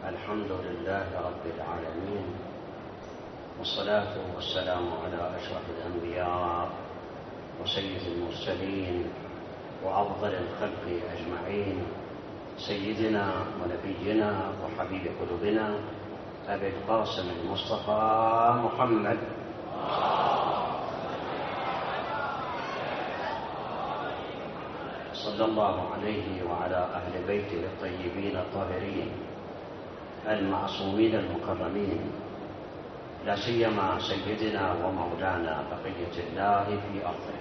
الحمد لله رب العالمين، والصلاة والسلام على أشرف الأنبياء وسيد المرسلين وأفضل الخلق أجمعين، سيدنا ونبينا وحبيب قلوبنا أبي القاسم المصطفى محمد صلى الله عليه وعلى أهل بيته الطيبين الطاهرين المعصومين المكرمين، لا سيما سيدنا ومولانا بقية الله في أرضه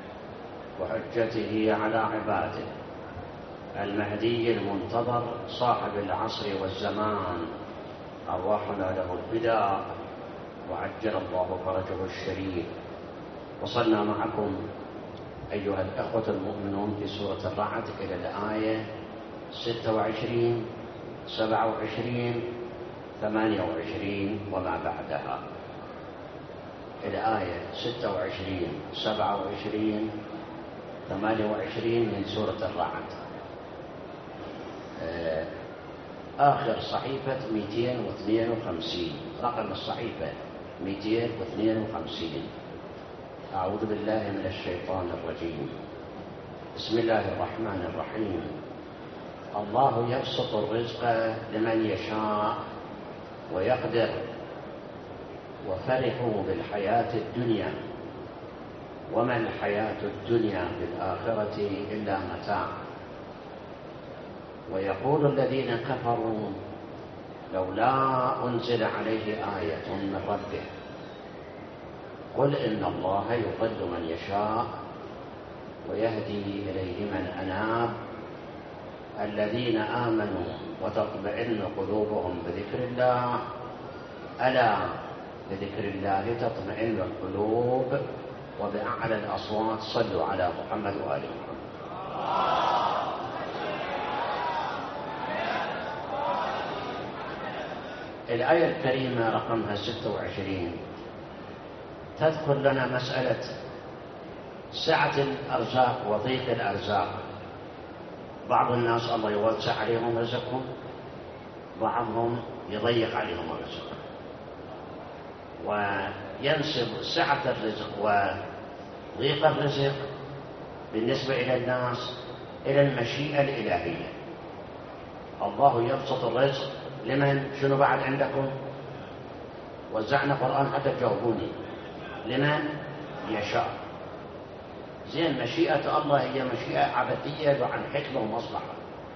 وحجته على عباده، المهدي المنتظر صاحب العصر والزمان، أرواحنا له الفداء وعجل الله فرجه الشريف. وصلنا معكم أيها الأخوة المؤمنون في سورة الرعد إلى الآية 26 27 28 وما بعدها. الآية 26 27 28 من سورة الرعد، آخر صحيفة 252، رقم الصحيفة 252. أعوذ بالله من الشيطان الرجيم. بسم الله الرحمن الرحيم. الله يبسط الرزق لمن يشاء ويقدر، وفرحوا بالحياة الدنيا وما الحياة الدنيا بالآخرة إلا متاع. ويقول الذين كفروا لولا أنزل عليه آية من ربه، قل إن الله يضل من يشاء ويهدي إليه من أناب، الذين آمنوا وتطمئن قلوبهم بذكر الله، ألا بذكر الله تطمئن القلوب. وبأعلى الأصوات صلوا على محمد وآل محمد. الآية الكريمة رقمها 26 تذكر لنا مسألة سعة الأرزاق وضيق الأرزاق. بعض الناس الله يوسع عليهم رزقهم، بعضهم يضيق عليهم الرزق، وينسب سعة الرزق وضيق الرزق بالنسبة إلى الناس إلى المشيئة الإلهية. الله يبسط الرزق لمن، شنو بعد عندكم؟ وزعنا قرآن حتى تجاوبوني. لمن يشاء. زين، مشيئة الله هي مشيئة عبثية وعن حكمة ومصلحة.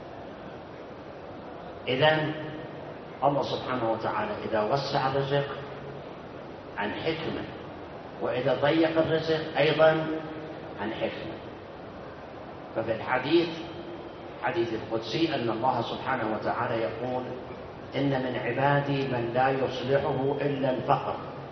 إذن الله سبحانه وتعالى إذا وسع الرزق عن حكمة، وإذا ضيق الرزق أيضا عن حكمة. ففي الحديث القدسي أن الله سبحانه وتعالى يقول: إن من عبادي من لا يصلحه إلا الفقر،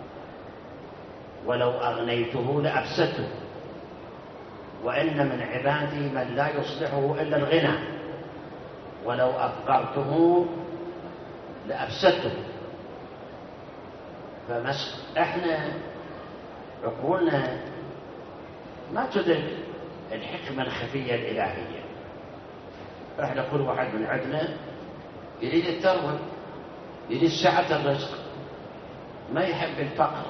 ولو أغنيته لأفسدته، وإن من عبادي من لا يصلحه إلا الغنى، ولو أفقرته لأفسدته. إحنا عقولنا ما تدرك الحكمة الخفية الإلهية. إحنا كل واحد من عندنا يريد الثروة، يريد سعة الرزق، ما يحب الفقر،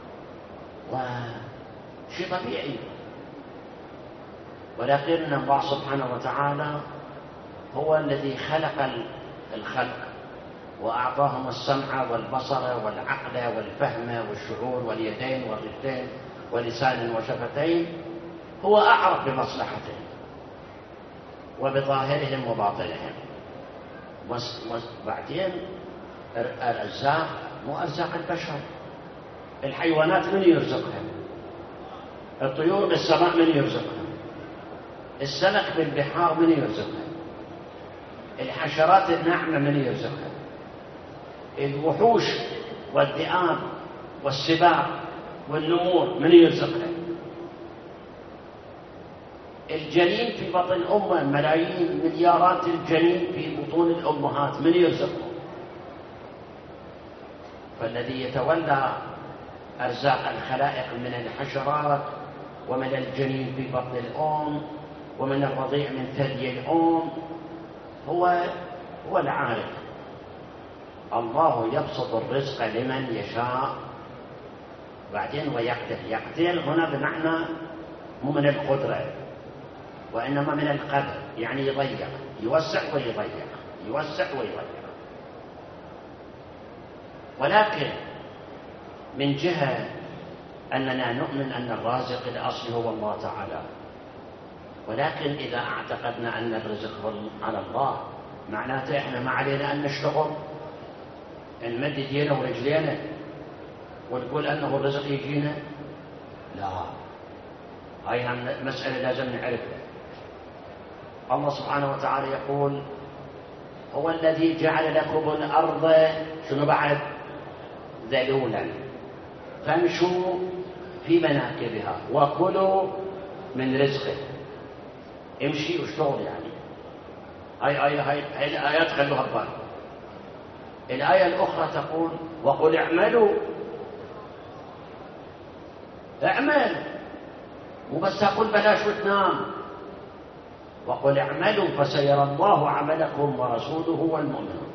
وشيء طبيعي. ولكن الله سبحانه وتعالى هو الذي خلق الخلق وأعطاهم السمع والبصر والعقل والفهم والشعور واليدين والرجلين ولسان وشفتين. هو أعرف بمصلحتهم وبظاهرهم وباطنهم. وبعدين الأرزاق مو أرزاق البشر. الحيوانات من يرزقها؟ الطيور بالسماء من يرزقها؟ السمك بالبحار من يرزقها؟ الحشرات الناعمة من يرزقها؟ الوحوش والذئاب والسباع والنمور من يرزقها؟ الجنين في بطن أمه، ملايين مليارات الجنين في بطون الأمهات، من يرزقهم؟ فالذي يتولى أرزاق الخلائق من الحشرات ومن الجنين في بطن الأم ومن الرضيع من ثدي الأم هو العارف. الله يبسط الرزق لمن يشاء بعدين ويقدر. يقدر هنا بمعنى مو من القدرة وإنما من القدر، يعني يضيق، يوسع ويضيق، يوسع ويضيق. ولكن من جهة أننا نؤمن أن الرازق الأصلي هو الله تعالى، ولكن إذا اعتقدنا أن الرزق على الله معناته إحنا ما علينا أن نشتغل، نمد يدينا ورجلينا ونقول أنه الرزق يجينا. لا، هاي مسألة لازم نعرفها. الله سبحانه وتعالى يقول هو الذي جعل لكم الأرض شنو بعد ذلولا فامشوا في مناكبها وكلوا من رزقه. امشي واشتغل يعني. هاي الآيات خلوها ببال. الآية الأخرى تقول وقل اعملوا. اعمل، مو بس أقول بلاش وتنام. وقل اعملوا فسيرى الله عملكم ورسوله والمؤمنون.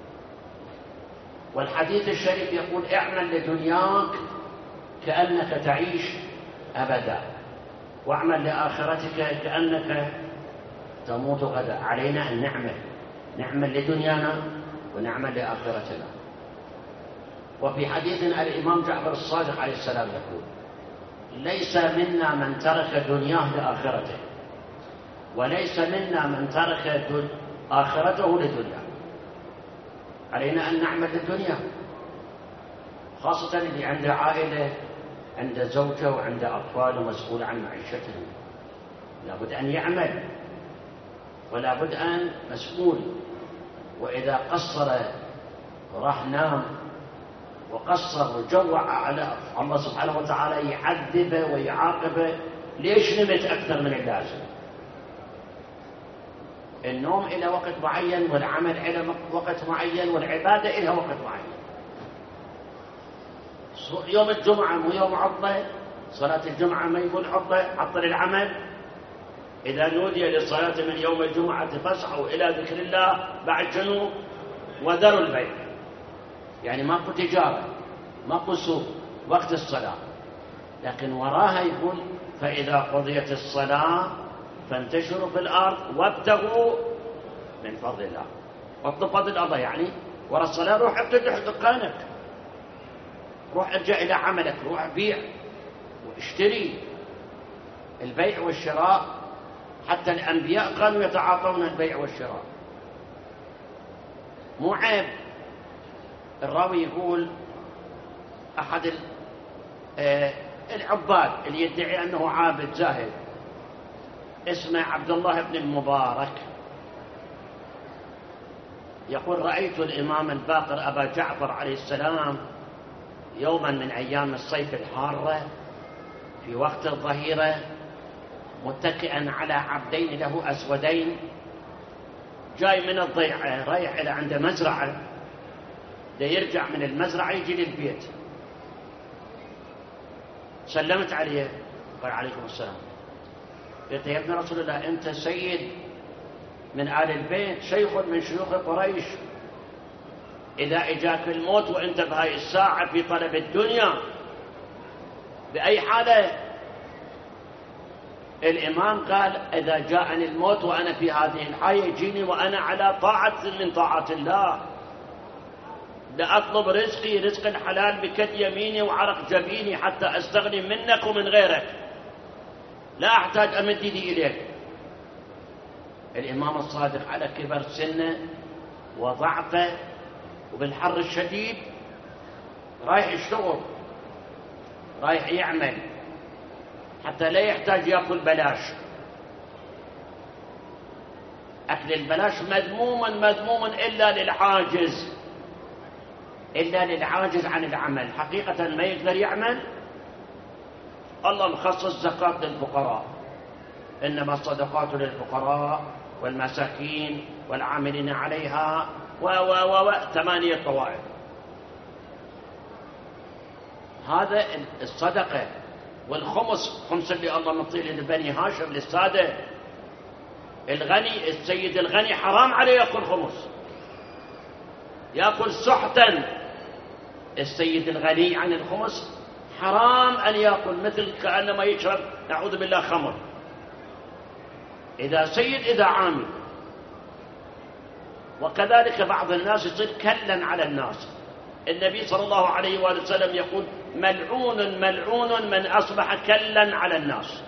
والحديث الشريف يقول اعمل لدنياك كأنك تعيش أبدا، واعمل لآخرتك كأنك تموت غدا. علينا أن نعمل لدنيانا ونعمل لآخرتنا. وفي حديث الإمام جعفر الصادق عليه السلام يقول ليس منا من ترك دنياه لآخرته، وليس منا من ترك آخرته لدنياه. علينا أن نعمل للدنيا، خاصة اللي عنده عائلة، عنده زوجة وعنده أطفال ومسؤول عن معيشتهم، لابد أن يعمل ولا بد أن مسؤول. وإذا قصر وراح نام وقصر وجوع على الله سبحانه وتعالى يعذبه ويعاقبه. ليش نمت أكثر من اللازم؟ النوم إلى وقت معين، والعمل إلى وقت معين، والعبادة إلى وقت معين. يوم الجمعة مو يوم عطلة، صلاة الجمعة ما يقول عطل العمل. إذا نودي للصلاة من يوم الجمعة فاسعوا إلى ذكر الله بعد شنو؟ وذروا البيع. يعني ماكو تجارة، ماكو سوق وقت الصلاة. لكن وراها يقول فإذا قضيت الصلاة فانتشروا في الأرض وابتغوا من فضل الله. واطلب فضل الله يعني ورا الصلاة روح افتح دكانك، روح ارجع إلى عملك، روح بيع واشتري. البيع والشراء حتى الأنبياء كانوا يتعاطون البيع والشراء، مو عيب. الراوي يقول أحد العباد اللي يدعي أنه عابد زاهد اسمه عبد الله بن المبارك، يقول رأيت الإمام الباقر أبا جعفر عليه السلام يوما من أيام الصيف الحارة في وقت الظهيرة متكئا على عبدين له أسودين، جاي من الضيعة رايح إلى عند مزرعة، دا يرجع من المزرعة يجي للبيت. سلمت عليه قال عليكم السلام. قلت يا ابن رسول الله أنت سيد من آل البيت، شيخ من شيوخ قريش، إذا إجاك الموت وأنت بهاي الساعة في طلب الدنيا بأي حالة؟ الإمام قال إذا جاءني الموت وأنا في هذه الحياة يجيني وأنا على طاعة من طاعة الله، لأطلب رزقي رزق الحلال بكد يميني وعرق جبيني حتى أستغني منك ومن غيرك، لا أحتاج أمد يدي إليك. الإمام الصادق على كبر سنه وضعفه وبالحر الشديد رايح يشتغل، رايح يعمل حتى لا يحتاج يأكل بلاش. أكل البلاش مذموما إلا للعاجز عن العمل. حقيقة ما يقدر يعمل، الله مخصص زكاة للفقراء، إنما الصدقات للفقراء والمساكين والعاملين عليها 8 طوائف. هذا الصدقة. والخمس، خمس اللي الله مطيل لبني هاشم للسادة. الغني، السيد الغني حرام عليه يأكل خمس، يأكل سحتا. السيد الغني عن الخمس حرام أن يأكل، مثل كأنما يشرب نعوذ بالله خمر. إذا سيد إذا عامل. وكذلك بعض الناس يصير كلا على الناس. النبي صلى الله عليه وآله وسلم يقول ملعون ملعون من أصبح كلا على الناس.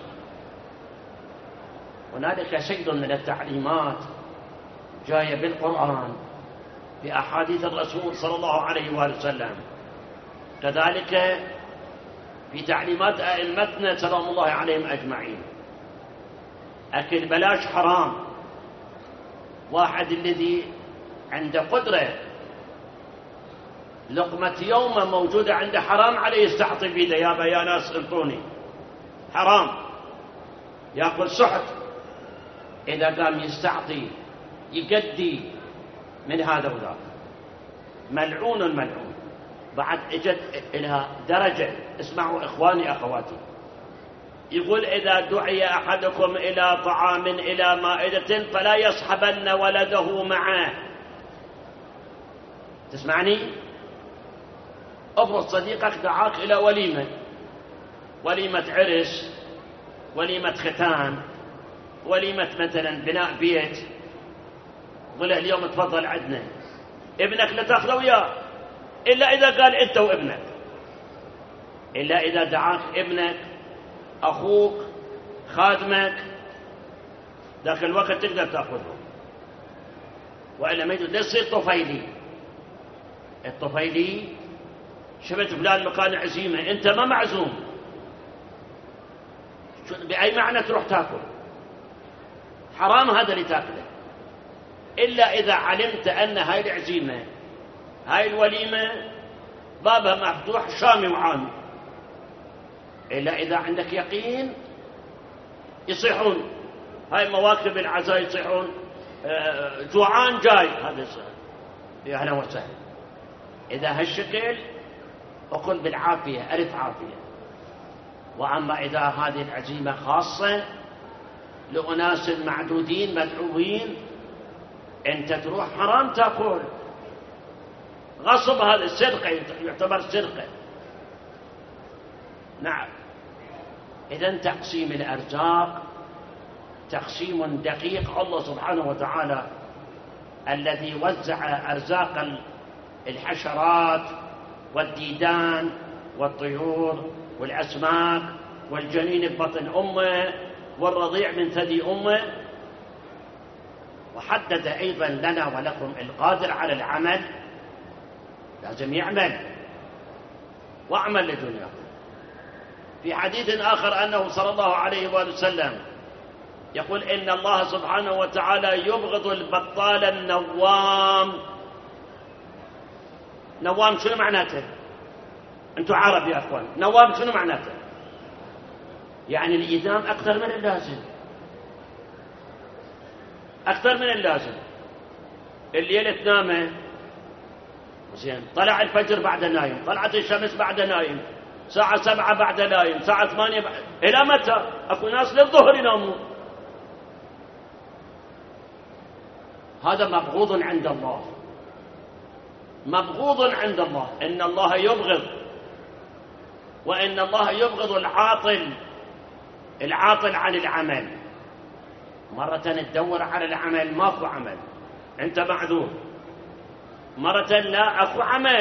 هنالك شيء من التعليمات جاية بالقرآن بأحاديث الرسول صلى الله عليه وآله وسلم، كذلك في تعليمات أئمتنا سلام الله عليهم أجمعين. أكل بلاش حرام. واحد الذي عنده قدرة لقمة يومه موجودة عنده حرام عليه يستعطي بيده، يا ناس انطوني، حرام. يأكل سحت. إذا قام يستعطي يقدي من هذا وذاك. ملعون ملعون. بعد اجت لها درجة، اسمعوا إخواني أخواتي، يقول إذا دعي أحدكم إلى طعام إلى مائدة فلا يصحبن ولده معه. تسمعني؟ افرض صديقك دعاك إلى وليمة عرس، وليمة ختان، وليمة مثلا بناء بيت، قل له اليوم تفضل عندنا، ابنك لا تاخذه وياه إلا إذا قال أنت وابنك، إلا إذا دعاك ابنك أخوك خادمك ذاك الوقت تقدر تأخذه، وإلا ما يجوز. لا يصير طفيلي. الطفيلي شفت فلان مكان عزيمة أنت ما معزوم، بأي معنى تروح تأكل؟ حرام هذا اللي تأكله، إلا إذا علمت أن هاي العزيمة هاي الوليمة بابها مفتوح شامي وعامي، إلا إذا عندك يقين. يصيحون هاي مواكب العزاء، يصيحون جوعان جاي، هذا يا أهلا وسهلا. إذا هالشكل أقل بالعافية، ألف عافية. وأما إذا هذه العزيمة خاصة لأناس معدودين مدعوين، أنت تروح حرام تأكل، غصب، هذا السرقة، يعتبر سرقة. نعم. إذن تقسيم الأرزاق تقسيم دقيق. الله سبحانه وتعالى الذي وزع أرزاق الحشرات والديدان والطيور والأسماك والجنين ببطن أمه والرضيع من ثدي أمه، وحدد أيضا لنا ولكم القادر على العمل لازم يعمل، واعمل لدنياكم. في حديث آخر أنه صلى الله عليه وآله وسلم يقول إن الله سبحانه وتعالى يبغض البطال النوام. نوام شنو معناته؟ أنتم عرب يا أخوان. نوام شنو معناته؟ يعني الإيدام أكثر من اللازم، أكثر من اللازم. الليلة تنامه زين، طلع الفجر بعد نايم، طلعت الشمس بعد نايم، ساعة 7 بعد نايم، ساعة 8 بعد. إلى متى؟ أكو ناس للظهر ينامون. هذا مبغوض عند الله، مبغوض عند الله. إن الله يبغض، وإن الله يبغض العاطل عن العمل. مرة تدور على العمل ماكو عمل، أنت معذور. مرة لا، أكو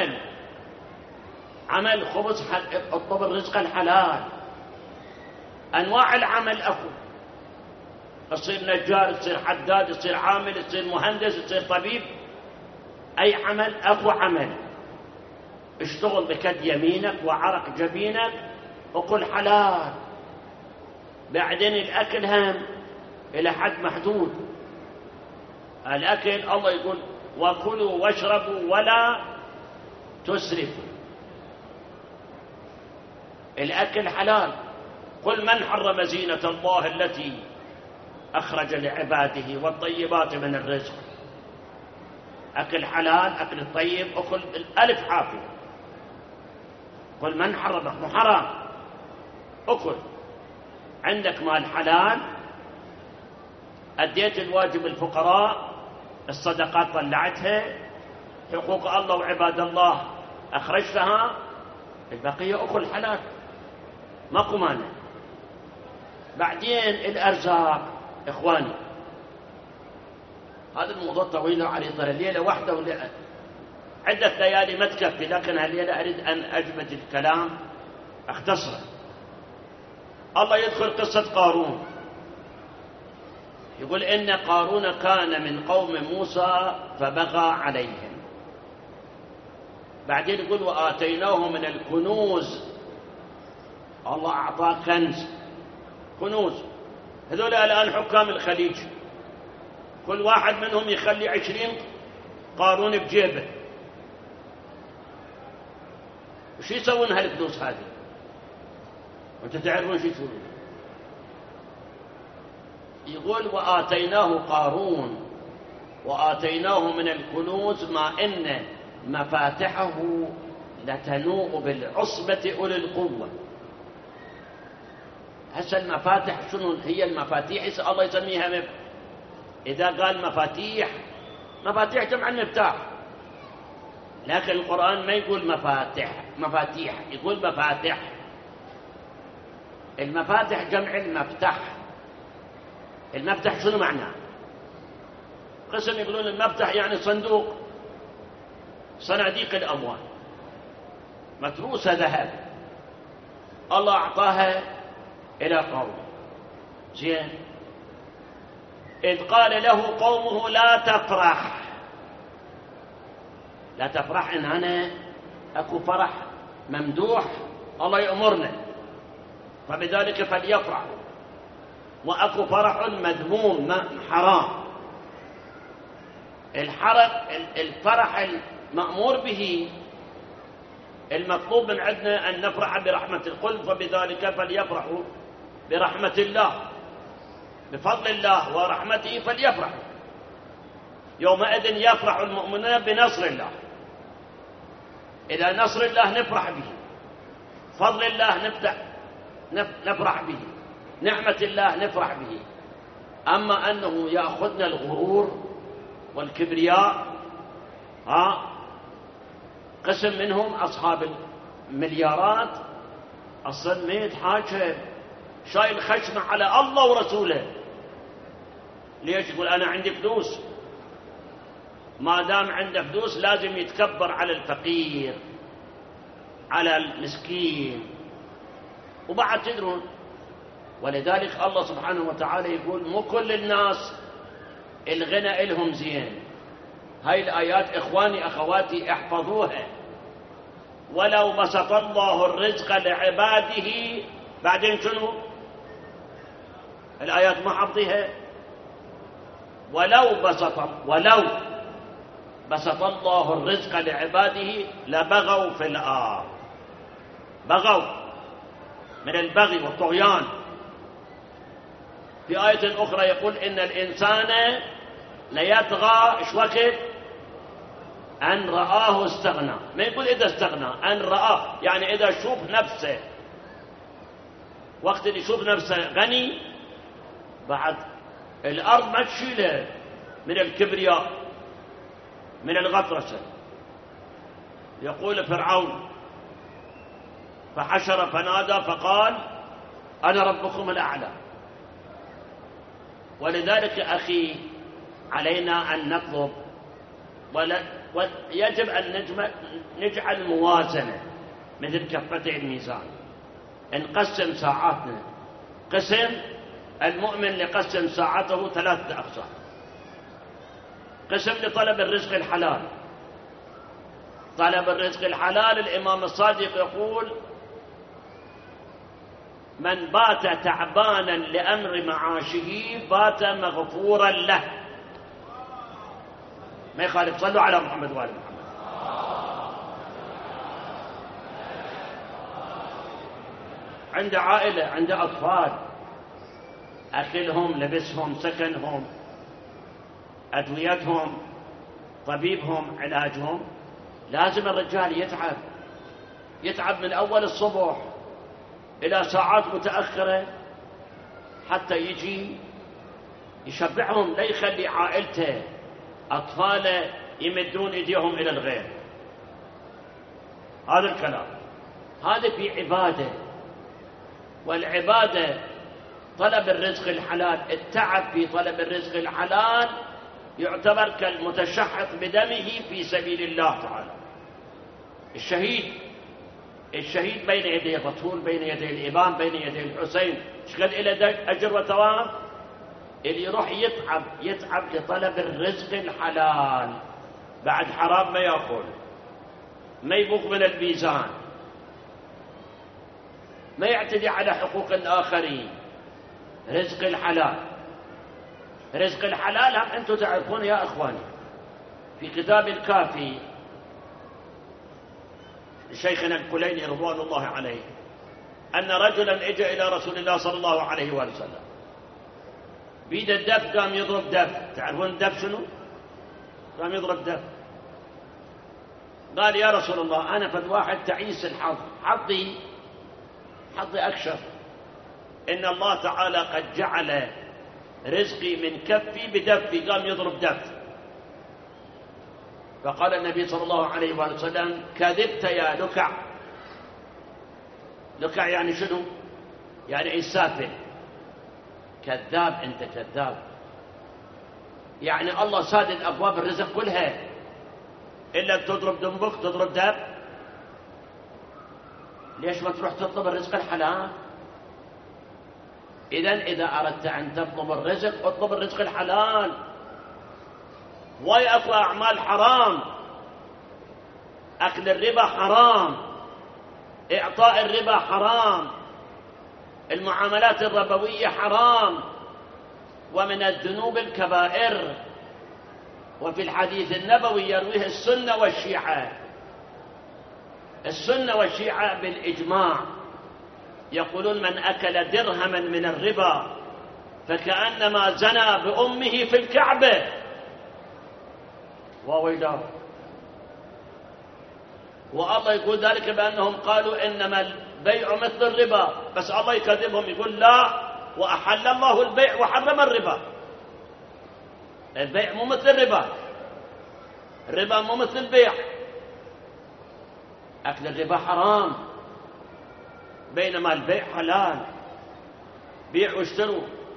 عمل خبز، اطلب الرزق الحلال. أنواع العمل أكو، تصير نجار، تصير حداد، تصير عامل، تصير مهندس، تصير طبيب. أي عمل أكو عمل. اشتغل بكد يمينك وعرق جبينك وقل حلال. بعدين الأكل هم إلى حد محدود. الأكل الله يقول وكلوا واشربوا ولا تسرفوا. الأكل حلال. قل من حرم زينة الله التي أخرج لعباده والطيبات من الرزق. أكل حلال، أكل طيب، أكل الألف حافية. قل من حرم، حرام أكل. عندك مال حلال، أديت الواجب الفقراء، الصدقات طلعتها، حقوق الله وعباد الله أخرجتها، البقية أخو الحلال ماكو مانع. بعدين الأرزاق إخواني، هذا الموضوع طويل وعريض، ليلة واحدة عدة ليالي ما تكفي، لكن هالليلة أريد أن أجمد الكلام أختصره. الله يدخل قصة قارون، يقول إن قارون كان من قوم موسى فبغى عليهم. بعدين يقول وآتيناه من الكنوز، الله أعطاه كنز، كنوز. هذول الآن حكام الخليج كل واحد منهم يخلي 20 قارون بجيبه، وش يسوون هالفلوس هذه؟ وانت تعرفون شو يسوون؟ يقول وآتيناه قارون وآتيناه من الكنوز ما إن مفاتحه لتنوء بالعصبة أولي القوة. هسه المفاتح شنو هي المفاتيح؟ الله يسميها إذا قال مفاتيح، مفاتيح جمع المفتاح، لكن القرآن ما يقول مفاتيح، يقول مفاتح. المفاتح جمع المفتح. المفتح شنو معناه؟ قسم يقولون المفتح يعني صندوق، صناديق الأموال متروسة ذهب، الله أعطاها إلى قوم. زين، إذ قال له قومه لا تفرح. لا تفرح إن أنا أكو فرح ممدوح الله يأمرنا، فبذلك فليفرح. وأكو فرح مذموم حرام. الفرح المأمور به المطلوب من عندنا أن نفرح برحمة القلب، فبذلك فليفرحوا برحمة الله، بفضل الله ورحمته فليفرحوا. يومئذ يفرح المؤمنون بنصر الله. إلى نصر الله نفرح به، فضل الله نفرح به، نعمة الله نفرح به. أما أنه يأخذنا الغرور والكبرياء، قسم منهم أصحاب المليارات أصلا ما يتحاجى، شايل خشمة على الله ورسوله. ليش؟ يقول أنا عندي فلوس، ما دام عنده فلوس لازم يتكبر على الفقير، على المسكين. وبعد تدرون، ولذلك الله سبحانه وتعالى يقول مو كل الناس الغنى إلهم زين. هاي الآيات إخواني أخواتي احفظوها. ولو بسط الله الرزق لعباده، بعدين شنو الآيات ما حفظيها؟ ولو بسط الله الرزق لعباده لبغوا في الأرض. بغوا من البغي والطغيان. في آية أخرى يقول إن الإنسان ليطغى إيش وقت؟ أن رآه استغنى. ما يقول إذا استغنى، أن رآه، يعني إذا شوف نفسه، وقت اللي يشوف نفسه غني بعد الأرض ما تشيله من الكبرياء، من الغطرسة. يقول فرعون فحشر فنادى فقال أنا ربكم الأعلى. ولذلك أخي علينا أن نطلب، ويجب أن نجعل موازنة مثل كفتي الميزان. نقسم ساعاتنا، قسم المؤمن لقسم ساعته 3 أقسام. قسم لطلب الرزق الحلال. طلب الرزق الحلال الإمام الصادق يقول من بات تعبانا لأمر معاشه بات مغفورا له. ما يخالف، صلوا على محمد وآل محمد. عنده عائلة، عنده أطفال، أكلهم، لبسهم، سكنهم، أدويتهم، طبيبهم، علاجهم. لازم الرجال يتعب من أول الصبح إلى ساعات متأخرة حتى يجي يشبعهم، لا يخلي عائلته أطفاله يمدون ايديهم الى الغير. هذا الكلام هذا في عباده، والعباده طلب الرزق الحلال، التعب في طلب الرزق الحلال يعتبر كالمتشحط بدمه في سبيل الله تعالى. الشهيد بين يدي الرسول، بين يدي الإمام، بين يدي الحسين، ايش قد إلى أجر وثواب؟ اللي يروح يتعب لطلب الرزق الحلال، بعد حرام ما يأكل، ما يبوق من الميزان، ما يعتدي على حقوق الآخرين. رزق الحلال، رزق الحلال هم أنتم تعرفون يا أخواني. في كتاب الكافي شيخنا الكليني رضوان الله عليه أن رجلا اجى إلى رسول الله صلى الله عليه وسلم بيد الدف، قام يضرب دف. تعرفون الدف شنو؟ قام يضرب دف. قال يا رسول الله أنا فد واحد تعيس الحظ، حظي أكشف، إن الله تعالى قد جعل رزقي من كفي بدفي. قام يضرب دف. فقال النبي صلى الله عليه وسلم كذبت يا لكع. لكع يعني شنو؟ يعني السافل، كذاب، أنت كذاب. يعني الله سادد أبواب الرزق كلها، إلا بتضرب دنبك تضرب دب. ليش ما تروح تطلب الرزق الحلال؟ إذا أردت أن تطلب الرزق اطلب الرزق الحلال. ويأكل أعمال حرام، أكل الربا حرام، إعطاء الربا حرام، المعاملات الربوية حرام، ومن الذنوب الكبائر. وفي الحديث النبوي يرويه السنة والشيعة، السنة والشيعة بالإجماع يقولون من أكل درهما من الربا فكأنما زنى بأمه في الكعبة. وويلاه. والله يقول ذلك بأنهم قالوا إنما البيع مثل الربا، بس الله يكذبهم يقول لا، وأحل الله البيع وحرم الربا. البيع مو مثل الربا، الربا مو مثل البيع. أكل الربا حرام بينما البيع حلال. بيع واشتروا.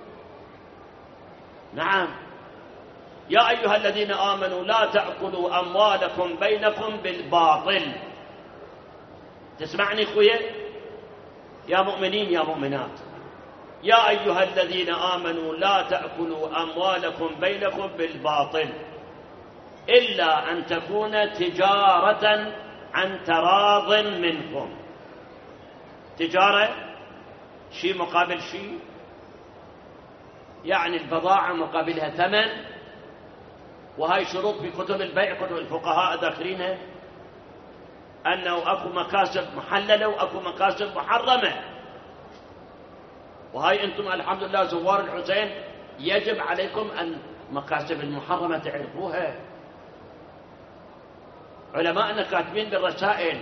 نعم. يا أيها الذين آمنوا لا تأكلوا أموالكم بينكم بالباطل. تسمعني خويا يا مؤمنين يا مؤمنات؟ يا أيها الذين آمنوا لا تأكلوا أموالكم بينكم بالباطل إلا أن تكون تجارة عن تراض منكم. تجارة شيء مقابل شيء، يعني البضاعة مقابلها ثمن. وهاي شروط في كتب البيع، كتب الفقهاء ذاكرينها، أنه أكو مكاسب محللة وأكو مكاسب محرمة. وهاي أنتم الحمد لله زوار الحسين يجب عليكم أن مكاسب المحرمة تعرفوها. علماءنا كاتبين بالرسائل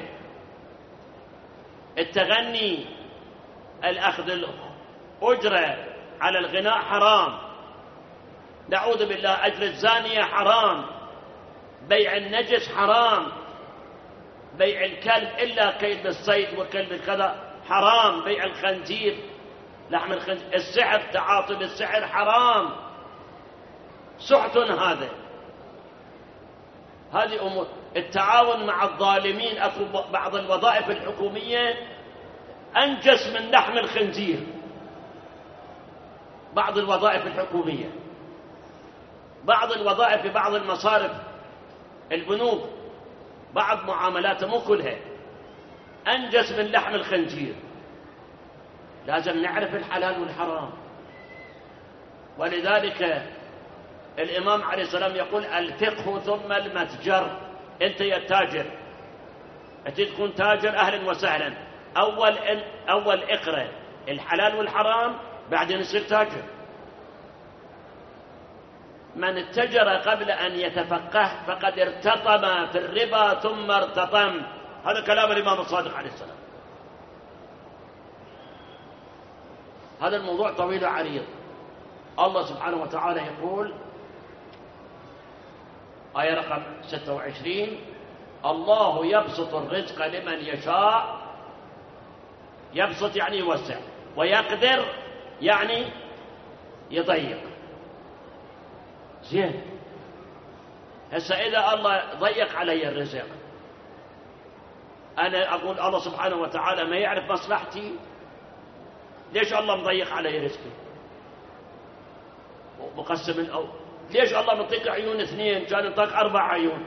التغني، الأخذ الأجرة على الغناء حرام، نعوذ بالله، أجر الزانية حرام، بيع النجس حرام، بيع الكلب إلا كلب الصيد وكلب الكذا حرام، بيع الخنزير، لحم الخنزير، السحر، تعاطي بالسحر حرام، سحت. هذه أمور. التعاون مع الظالمين، أكو بعض الوظائف الحكومية أنجس من لحم الخنزير، بعض الوظائف الحكومية، بعض الوظائف في بعض المصارف، البنوك، بعض معاملاتها مو كلها أنجس من لحم الخنزير. لازم نعرف الحلال والحرام. ولذلك الإمام عليه السلام يقول الفقه ثم المتجر. أنت يا تاجر أتي تكون تاجر أهلا وسهلا، أول اقرأ الحلال والحرام بعدين يصير تاجر. من اتجر قبل أن يتفقه فقد ارتطم في الربا ثم ارتطم. هذا كلام الإمام الصادق عليه السلام. هذا الموضوع طويل وعريض. الله سبحانه وتعالى يقول آية رقم 26: الله يبسط الرزق لمن يشاء، يبسط يعني يوسع، ويقدر يعني يضيق. زين، هسه إذا الله ضيق علي الرزق، أنا أقول الله سبحانه وتعالى ما يعرف مصلحتي؟ ليش الله مضيق علي رزقي مقسم ليش الله مطيق عيون 2 كان يطيق 4 عيون؟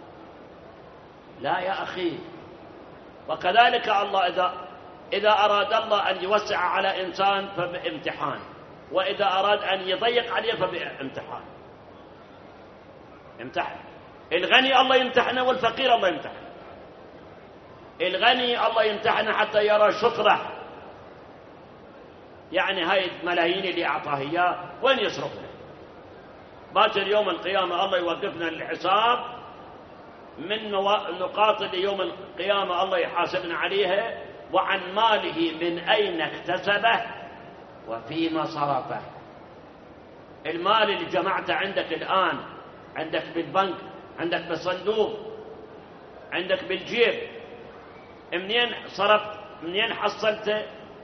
لا يا أخي. وكذلك الله إذا أراد الله أن يوسع على إنسان فبامتحان، وإذا أراد أن يضيق عليه فبامتحان. امتحن الغني الله يمتحنه، والفقير الله يمتحنه. الغني الله يمتحنه حتى يرى شكره، يعني هاي الملايين اللي أعطاه إياه وين يصرفها؟ باكر يوم القيامة الله يوقفنا للحساب من نقاط اللي يوم القيامة الله يحاسبنا عليها، وعن ماله من أين اكتسبه وفيما صرفه. المال اللي جمعته عندك الآن، عندك بالبنك، عندك بالصندوق، عندك بالجيب، منين صرفت؟ منين حصلته؟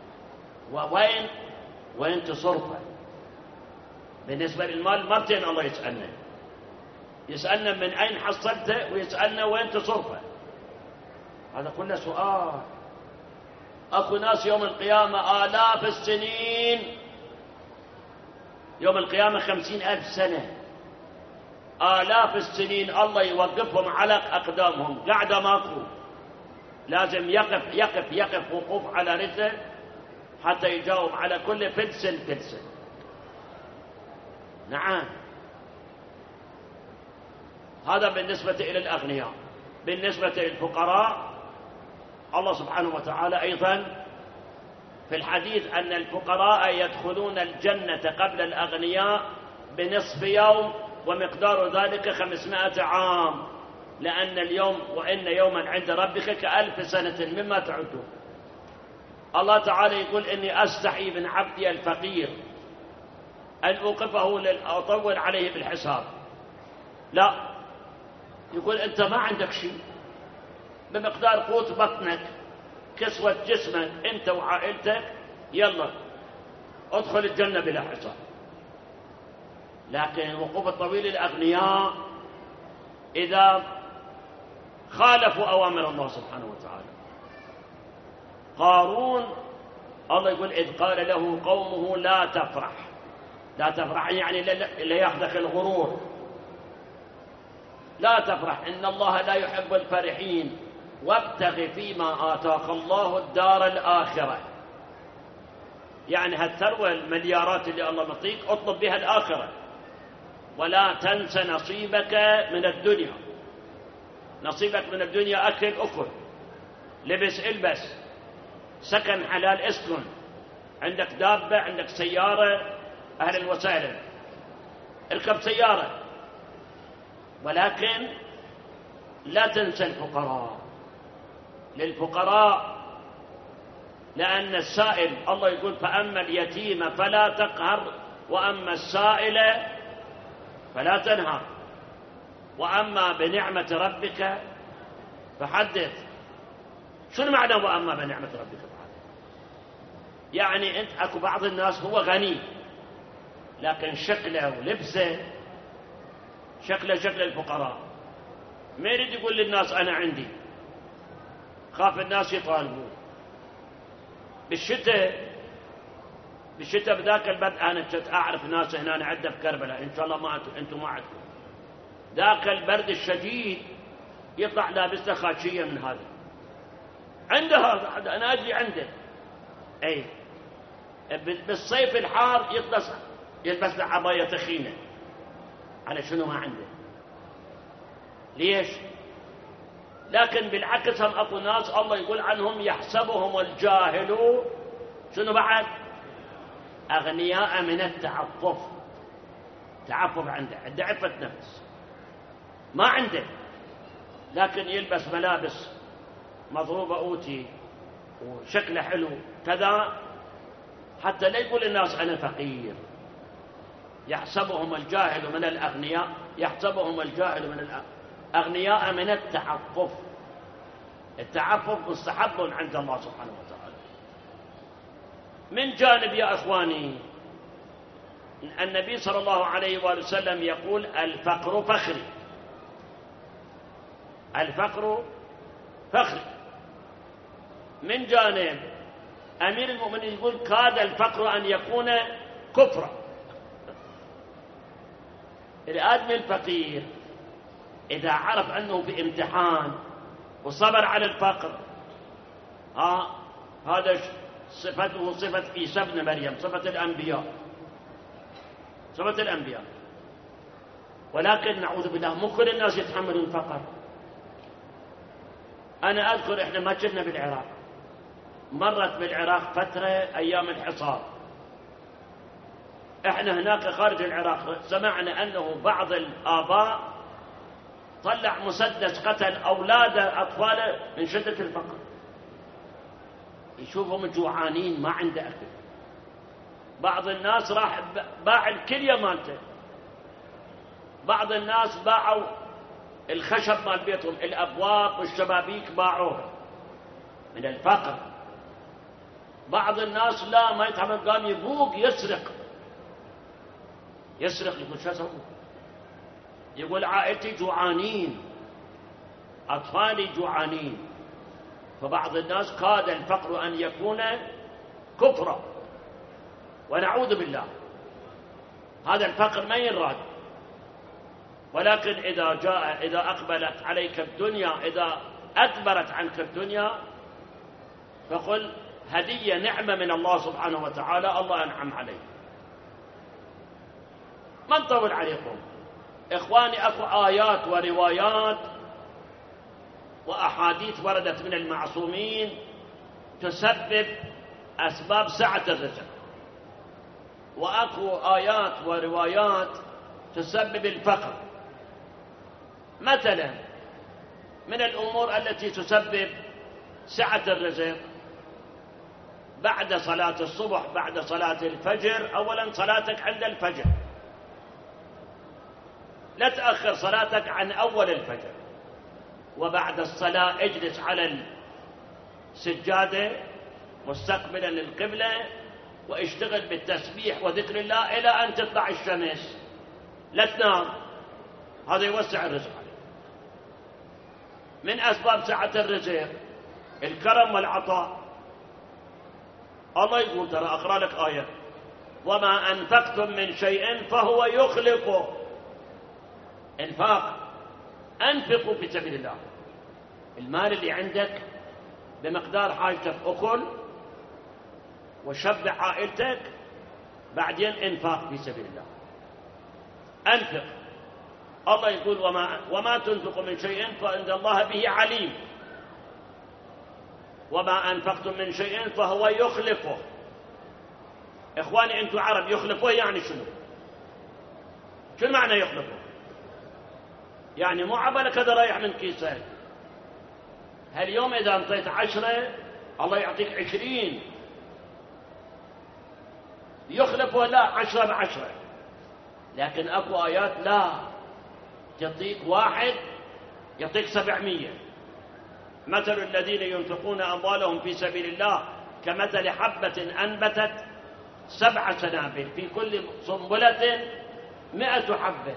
وين تصرفه؟ بالنسبة للمال مرتين الله يسألنا من أين حصلته، ويسألنا وين تصرفه. هذا كله سؤال. أكو ناس يوم القيامة آلاف السنين، يوم القيامة 50,000 سنة، آلاف السنين الله يوقفهم على أقدامهم، قاعدة ماكو، لازم يقف وقوف على رجله حتى يجاوب على كل فلس. نعم، هذا بالنسبة إلى الأغنياء. بالنسبة للفقراء، الله سبحانه وتعالى أيضا في الحديث أن الفقراء يدخلون الجنة قبل الأغنياء بنصف يوم، ومقدار ذلك 500 عام، لأن اليوم وإن يوما عند ربك ك1000 سنة مما تعدون. الله تعالى يقول إني أستحي من عبدي الفقير أن أوقفه أطول عليه بالحساب. لا، يقول أنت ما عندك شيء، بمقدار قوت بطنك، كسوة جسمك أنت وعائلتك، يلا ادخل الجنة بلا حساب. لكن الوقوف الطويل للأغنياء إذا خالفوا أوامر الله سبحانه وتعالى. قارون الله يقول إذ قال له قومه لا تفرح. لا تفرح يعني لا يأخذك الغرور. لا تفرح، إن الله لا يحب الفرحين، وابتغ فيما آتاك الله الدار الآخرة. يعني هالثروة المليارات اللي الله مطيك اطلب بها الآخرة، ولا تنس نصيبك من الدنيا. نصيبك من الدنيا أكل أكل، لبس البس، سكن حلال اسكن، عندك دابة، عندك سيارة، أهلا وسهلا، اركب سيارة. ولكن لا تنسى الفقراء. للفقراء، لأن السائل الله يقول فأما اليتيم فلا تقهر، وأما السائل فلا تنهر، وأما بنعمة ربك فحدث. شنو معنى وأما بنعمة ربك فحدث؟ يعني أنت أكو بعض الناس هو غني، لكن شكله ولبسه شكل الفقراء، ما يريد يقول للناس أنا عندي، خاف الناس يطالبون. بالشتاء بذاك البرد، أنا كنت أعرف ناس هنا عندنا في كربلاء، إن شاء الله ما أنتم ما عندكم، ذاك البرد الشديد يطلع لابس له خاشية من هذا، عنده هذا، أنا أجي عنده. أي بالصيف الحار يلبس له عباية تخينة، على شنو؟ ما عنده. ليش؟ لكن بالعكس هم أكو ناس الله يقول عنهم يحسبهم الجاهل شنو بعد؟ أغنياء من التعفف. تعفف عنده عفة نفس، ما عنده، لكن يلبس ملابس مضروبة أوتي وشكله حلو كذا، حتى لا يقول الناس أنا فقير. يحسبهم الجاهل من الأغنياء، يحسبهم الجاهل من الأغنياء من التعفف. التعفف مستحب عند الله سبحانه وتعالى. من جانب يا إخواني النبي صلى الله عليه وآله وسلم يقول الفقر فخري، الفقر فخري. من جانب أمير المؤمنين يقول كاد الفقر أن يكون كفرا. الآدمي الفقير إذا عرف أنه في امتحان وصبر على الفقر، هذا صفته صفة عيسى ابن مريم، صفة الأنبياء، صفة الأنبياء. ولكن نعوذ بالله مو كل الناس يتحملون الفقر. أنا أذكر إحنا ما كنا بالعراق، مرت بالعراق فترة أيام الحصار، إحنا هناك خارج العراق سمعنا أنه بعض الآباء طلع مسدس قتل أولاده أطفاله من شدة الفقر. يشوفهم جوعانين ما عنده أكل. بعض الناس راح باع الكلية مالته، بعض الناس باعوا الخشب مال بيتهم، الأبواب والشبابيك باعوها من الفقر. بعض الناس لا ما يتحمل، قام يبوق يسرق، يقول شو أسوي؟ يقول عائلتي جوعانين، أطفالي جوعانين. فبعض الناس كاد الفقر أن يكون كفرا، ونعوذ بالله. هذا الفقر ما ينراد. ولكن إذا أقبلت عليك الدنيا، إذا أدبرت عنك الدنيا، فقل هدية نعمة من الله سبحانه وتعالى، الله أنعم عليه. ما نطول عليكم إخواني، أكو آيات وروايات وأحاديث وردت من المعصومين تسبب أسباب سعة الرزق، وأكو آيات وروايات تسبب الفقر. مثلا من الأمور التي تسبب سعة الرزق بعد صلاة الصبح، بعد صلاة الفجر، أولا صلاتك عند الفجر، لا تأخر صلاتك عن أول الفجر. وبعد الصلاة اجلس على السجادة مستقبلا للقبلة واشتغل بالتسبيح وذكر الله إلى أن تطلع الشمس، لا تنام. هذا يوسع الرزق عليك. من أسباب سعة الرزق الكرم والعطاء. الله يقول، ترى أقرأ لك آية: وما أنفقتم من شيء فهو يخلفه. انفاق، أنفقوا في سبيل الله. المال اللي عندك بمقدار حاجتك أكل وشبع عائلتك، بعدين انفاق في سبيل الله، أنفق. الله يقول وما تنفقوا من شيء فإن الله به عليم. وما أنفقتم من شيء فهو يخلفه. إخواني أنتم عرب، يخلفه يعني شنو؟ شو معنى يخلفه؟ يعني مو عبالك هذا رايح من كيسك. هاليوم إذا أنطيت 10 الله يعطيك 20. يخلفه لا 10 ب10. لكن أكو آيات لا، يعطيك 1 يعطيك 700. مثل الذين ينفقون أموالهم في سبيل الله كمثل حبة أنبتت 7 سنابل في كل سنبلة 100 حبة.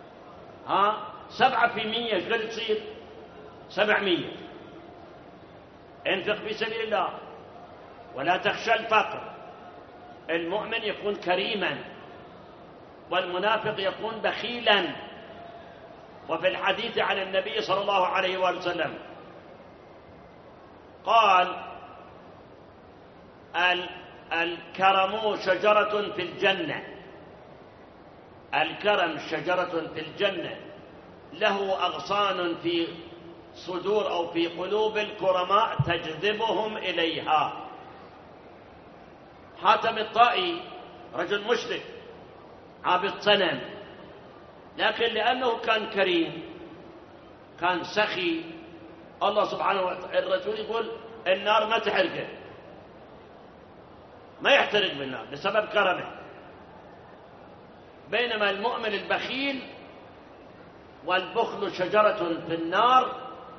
7 في 100 شو تصير؟ 700. انفق في سبيل الله ولا تخشى الفقر. المؤمن يكون كريما والمنافق يكون بخيلا. وفي الحديث عن النبي صلى الله عليه وآله وسلم قال: الكرم شجرة في الجنة. الكرم شجرة في الجنة له أغصان في صدور أو في قلوب الكرماء تجذبهم إليها. حاتم الطائي رجل مشرك عابد صنم، لكن لأنه كان كريم كان سخي، الله سبحانه وتعالى الرسول يقول النار ما تحرقه، ما يحترق بالنار بسبب كرمه. بينما المؤمن البخيل والبخل شجرة في النار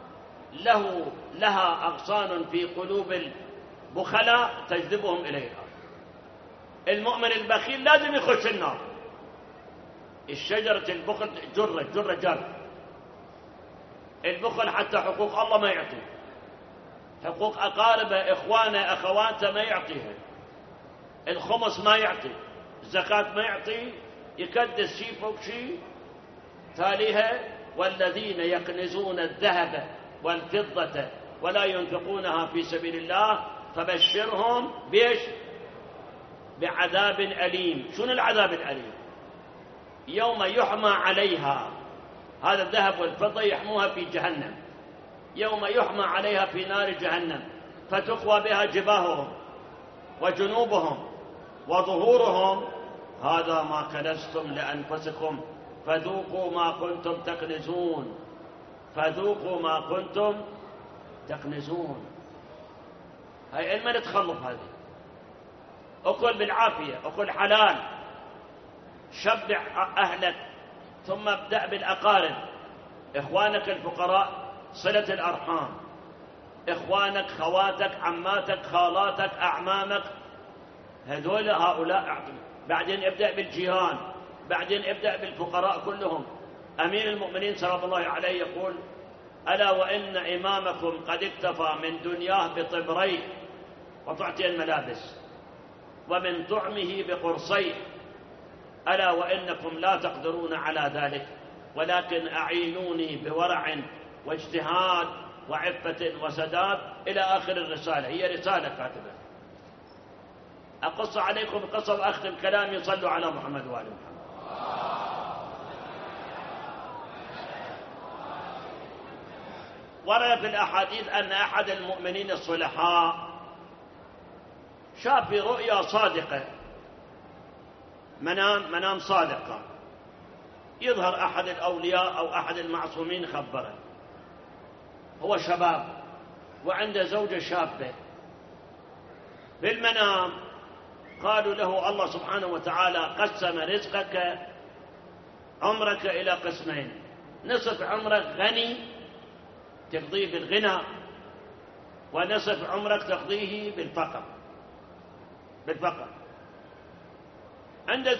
لها أغصان في قلوب البخلاء تجذبهم إليها. المؤمن البخيل لازم يخش النار. الشجرة البخل جر البخل حتى حقوق الله ما يعطي، حقوق أقاربه إخوانه أخواته ما يعطيها، الخمس ما يعطي، الزكاة ما يعطي، يكدس شيء فوق شيء. تاليها والذين يكنزون الذهب والفضة ولا ينفقونها في سبيل الله فبشرهم بيش بعذاب أليم. شنو العذاب الأليم؟ يوم يحمى عليها، هذا الذهب والفضة يحموها في جهنم، يوم يحمى عليها في نار جهنم فتقوى بها جباههم وجنوبهم وظهورهم، هذا ما كنزتم لأنفسكم فذوقوا ما كنتم تكنزون، فذوقوا ما كنتم تكنزون. هاي علما نتخلف، هذه أكل بالعافية، أكل حلال، شبع أهلك، ثم ابدأ بالأقارب، إخوانك الفقراء، صلة الأرحام، إخوانك خواتك عماتك خالاتك أعمامك، هؤلاء أعطي، بعدين ابدأ بالجيران، بعدين ابدأ بالفقراء كلهم. أمير المؤمنين صلى الله عليه يقول: ألا وإن إمامكم قد اكتفى من دنياه بطبريه وتعطي الملابس ومن طعمه بقرصيه، ألا وإنكم لا تقدرون على ذلك، ولكن أعينوني بورع واجتهاد وعفة وسداد، إلى آخر الرسالة. هي رسالة كاتبة. أقص عليكم قصة وأختم كلامي. صلوا على محمد وآل محمد. ورد في الأحاديث أن أحد المؤمنين الصلحاء شاف في رؤيا صادقة، منام صادقة، يظهر أحد الأولياء أو أحد المعصومين خبره. هو شباب وعنده زوجة شابة. بالمنام قالوا له: الله سبحانه وتعالى قسم رزقك عمرك إلى قسمين، نصف عمرك غني تقضيه بالغنى، ونصف عمرك تقضيه بالفقر. عنده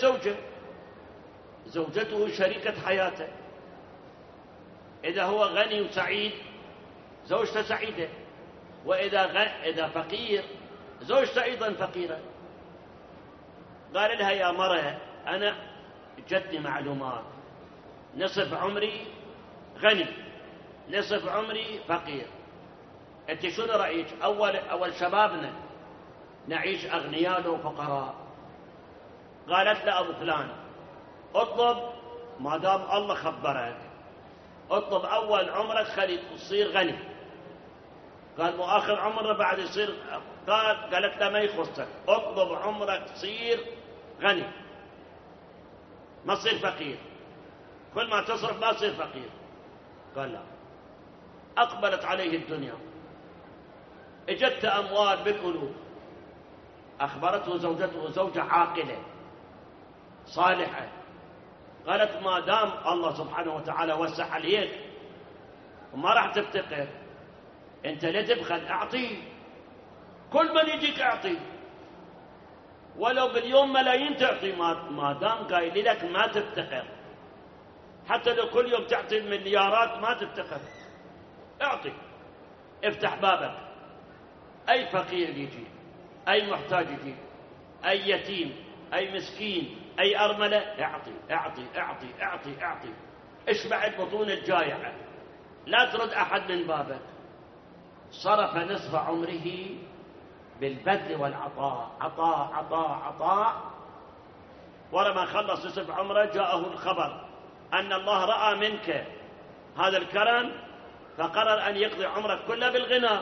زوجته شريكة حياته، إذا هو غني وسعيد زوجته سعيدة، وإذا فقير زوجته أيضا فقيرة. قال لها: يا مرة، أنا جتني معلومات، نصف عمري غني، نصف عمري فقير، أنت شنو رأيك؟ أول شبابنا نعيش أغنياء لو فقراء. قالت له: أبو فلان، اطلب ما دام الله خبرك، اطلب أول عمرك خلي تصير غني. قال: مو آخر عمره بعد يصير؟ قالت له: ما يخصك، اطلب عمرك تصير غني، ما تصير فقير، كل ما تصرف ما تصير فقير. قال: لا. أقبلت عليه الدنيا، اجت أموال بالألوف. أخبرته زوجته، زوجة عاقلة صالحة، قالت: ما دام الله سبحانه وتعالى وسع عليك وما راح تفتقر، أنت لا تبخل، أعطيه، كل من يجيك أعطيه، ولو باليوم ملايين تعطي، ما دام قايل لك ما تفتقر. حتى لو كل يوم تعطي مليارات ما تفتقر، اعطي، افتح بابك. أي فقير يجي، أي محتاج يجي، أي يتيم، أي مسكين، أي أرملة، اعطي اعطي اعطي اعطي اعطي، اشبع البطون الجائعة، لا ترد أحد من بابك. صرف نصف عمره بالبذل والعطاء، عطاء. ولما خلص نصف عمره جاءه الخبر أن الله رأى منك هذا الكرم فقرر أن يقضي عمرك كله بالغنى.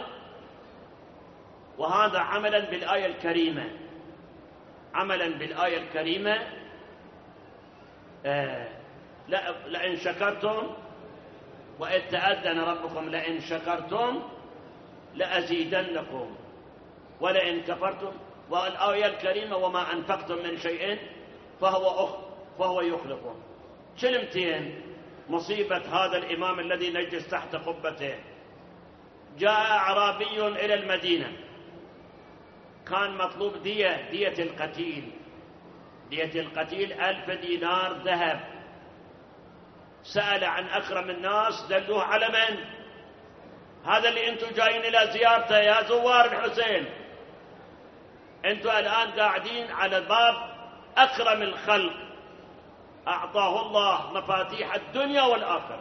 وهذا عملا بالآية الكريمة، لئن شكرتم، وإذ تأذن ربكم لئن شكرتم لأزيدنكم ولئن كفرتم. والآية الكريمة: وما أنفقتم من شيء فهو يخلفه. كلمتين مصيبة هذا الإمام الذي نجلس تحت قبته. جاء أعرابي إلى المدينة، كان مطلوب دية القتيل، دية القتيل 1000 دينار ذهب. سأل عن أكرم الناس، دلوه على من؟ هذا اللي أنتم جايين إلى زيارته يا زوار الحسين، أنتم الآن قاعدين على باب أكرم الخلق، أعطاه الله مفاتيح الدنيا والآخرة.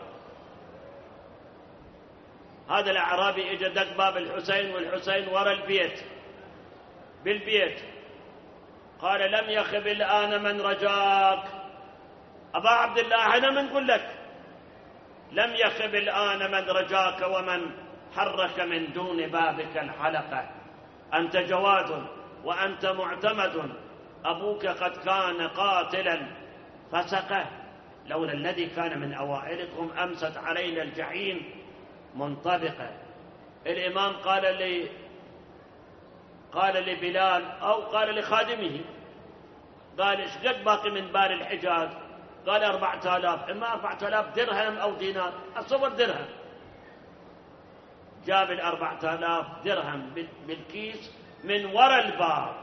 هذا الأعرابي إجا دق باب الحسين، والحسين وراء البيت بالبيت. قال: لم يخب الآن من رجاك. أبا عبد الله أنا من قل لك لم يخب الآن من رجاك ومن حرك من دون بابك الحلقة. أنت جواد وأنت معتمد، أبوك قد كان قاتلا فسقه، لولا الذي كان من أوائلكم أمست علينا الجحيم منطبقة. الإمام قال لبلال أو قال لخادمه، قال: ايش قد باقي من بار الحجاز؟ قال: 4000، إما 4000 درهم أو دينار، أصور درهم. جاب 4000 درهم بالكيس من وراء الباب،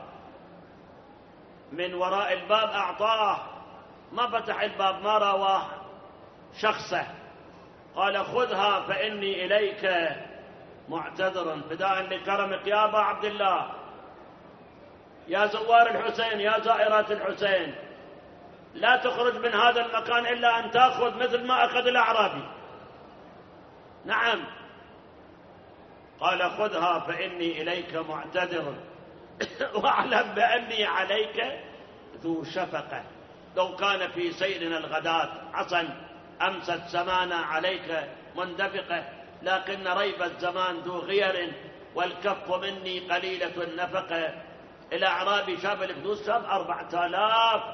من وراء الباب أعطاه، ما فتح الباب، ما رواه شخصه. قال: خذها فإني إليك معتذر فداء لكرمك يا أبا عبد الله، يا زوار الحسين، يا زائرات الحسين، لا تخرج من هذا المكان إلا أن تأخذ مثل ما أخذ الأعرابي. نعم. قال: خذها فإني إليك معتذر واعلم بأني عليك ذو شفقة. لو كان في سيرنا الغداة عصا أمست سمانا عليك مندفقة، لكن ريب الزمان ذو غير والكف مني قليلة النفقة. الأعرابي شاف الفلوس، شاف 4000،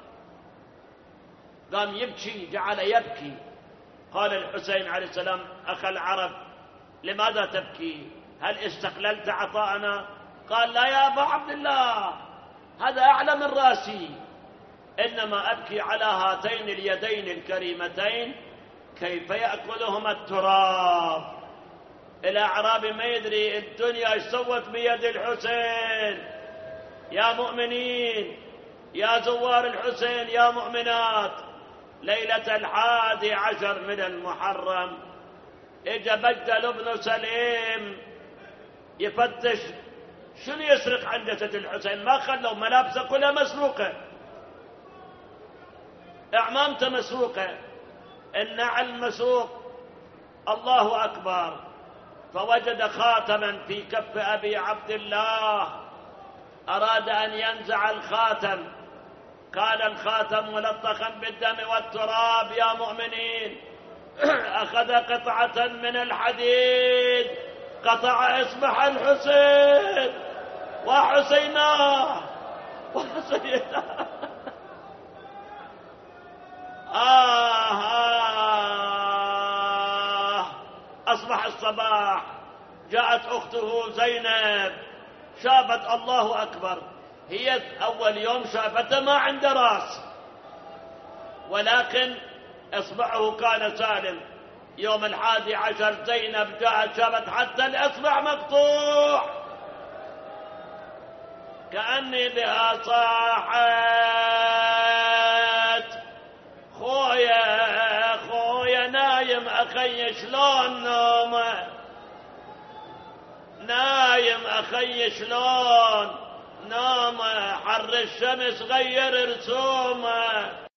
قام يبكي، جعل يبكي. قال الحسين عليه السلام: أخ العرب لماذا تبكي؟ هل استقللت عطاءنا؟ قال: لا يا أبا عبد الله، هذا أعلى من راسي، إنما أبكي على هاتين اليدين الكريمتين كيف يأكلهما التراب. الأعرابي ما يدري الدنيا ايش سوت بيد الحسين. يا مؤمنين، يا زوار الحسين، يا مؤمنات، ليلة 11 من المحرم اجا بجدل بن سليم يفتش شنو يسرق عن جسد الحسين. ما خلوا، ملابسه كلها مسروقه، اعمامته مسروقه، النعل مسروق. الله اكبر. فوجد خاتما في كف ابي عبد الله، اراد ان ينزع الخاتم، كان الخاتم ملطخا بالدم والتراب. يا مؤمنين، اخذ قطعه من الحديد، قطع اصبع الحسين وحسيناه وحسيناه. أصبح الصباح، جاءت أخته زينب، شافت الله أكبر، هي أول يوم شافته ما عنده رأس، ولكن إصبعه كان سالم. يوم 11 زينب جاءت شافت حتى الإصبع مقطوع، كأني بها صاحت: خويا خويا نايم أخي شلون نومه، نايم أخي شلون نومه، حر الشمس غير رسومه.